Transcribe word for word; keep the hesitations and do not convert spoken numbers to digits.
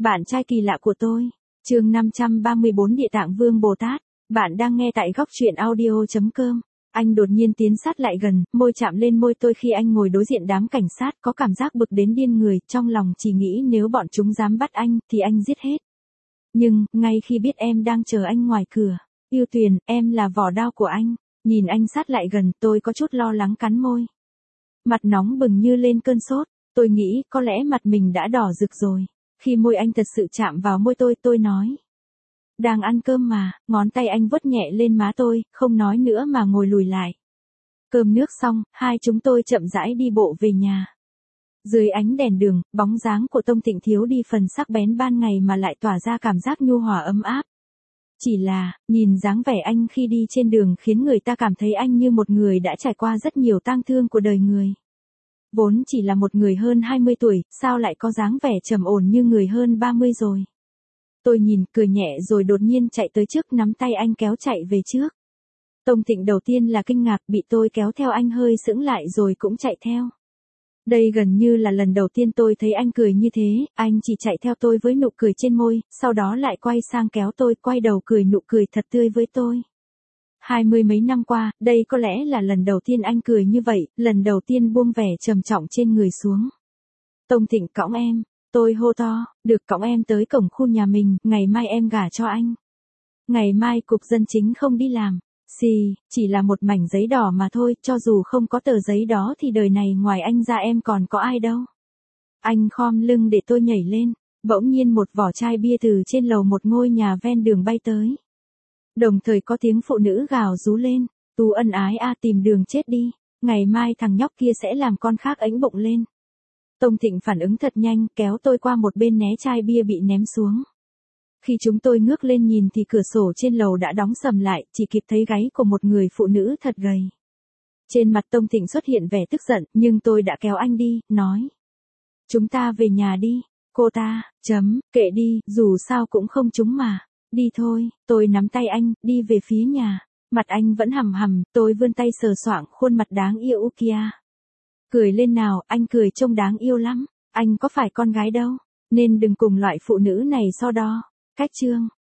Bạn trai kỳ lạ của tôi. Chương năm trăm ba mươi bốn Địa Tạng Vương Bồ Tát. Bạn đang nghe tại góc truyện audio chấm com. Anh đột nhiên tiến sát lại gần, môi chạm lên môi tôi khi anh ngồi đối diện đám cảnh sát, có cảm giác bực đến điên người, trong lòng chỉ nghĩ nếu bọn chúng dám bắt anh, thì anh giết hết. Nhưng, ngay khi biết em đang chờ anh ngoài cửa, Yêu Tuyền, em là vỏ đao của anh. Nhìn anh sát lại gần, tôi có chút lo lắng cắn môi. Mặt nóng bừng như lên cơn sốt, tôi nghĩ có lẽ mặt mình đã đỏ rực rồi. Khi môi anh thật sự chạm vào môi tôi, tôi nói. Đang ăn cơm mà, ngón tay anh vuốt nhẹ lên má tôi, không nói nữa mà ngồi lùi lại. Cơm nước xong, hai chúng tôi chậm rãi đi bộ về nhà. Dưới ánh đèn đường, bóng dáng của Tông Thịnh thiếu đi phần sắc bén ban ngày mà lại tỏa ra cảm giác nhu hòa ấm áp. Chỉ là, nhìn dáng vẻ anh khi đi trên đường khiến người ta cảm thấy anh như một người đã trải qua rất nhiều tang thương của đời người. Vốn chỉ là một người hơn hai mươi tuổi, sao lại có dáng vẻ trầm ổn như người hơn ba mươi rồi. Tôi nhìn, cười nhẹ rồi đột nhiên chạy tới trước nắm tay anh kéo chạy về trước. Tông Thịnh đầu tiên là kinh ngạc, bị tôi kéo theo anh hơi sững lại rồi cũng chạy theo. Đây gần như là lần đầu tiên tôi thấy anh cười như thế, anh chỉ chạy theo tôi với nụ cười trên môi, sau đó lại quay sang kéo tôi, quay đầu cười nụ cười thật tươi với tôi. Hai mươi mấy năm qua, đây có lẽ là lần đầu tiên anh cười như vậy, lần đầu tiên buông vẻ trầm trọng trên người xuống. Tông Thịnh cõng em, tôi hô to, được cõng em tới cổng khu nhà mình, ngày mai em gả cho anh. Ngày mai cục dân chính không đi làm, xì, chỉ là một mảnh giấy đỏ mà thôi, cho dù không có tờ giấy đó thì đời này ngoài anh ra em còn có ai đâu. Anh khom lưng để tôi nhảy lên, bỗng nhiên một vỏ chai bia từ trên lầu một ngôi nhà ven đường bay tới. Đồng thời có tiếng phụ nữ gào rú lên, Tú ân ái a tìm đường chết đi, ngày mai thằng nhóc kia sẽ làm con khác ếnh bụng lên. Tông Thịnh phản ứng thật nhanh, kéo tôi qua một bên né chai bia bị ném xuống. Khi chúng tôi ngước lên nhìn thì cửa sổ trên lầu đã đóng sầm lại, chỉ kịp thấy gáy của một người phụ nữ thật gầy. Trên mặt Tông Thịnh xuất hiện vẻ tức giận, nhưng tôi đã kéo anh đi, nói. Chúng ta về nhà đi, cô ta, chấm, kệ đi, dù sao cũng không trúng mà. Đi thôi, tôi nắm tay anh, đi về phía nhà. Mặt anh vẫn hầm hầm, tôi vươn tay sờ soạng khuôn mặt đáng yêu kia. Cười lên nào, anh cười trông đáng yêu lắm. Anh có phải con gái đâu, nên đừng cùng loại phụ nữ này so đo. Cách chương.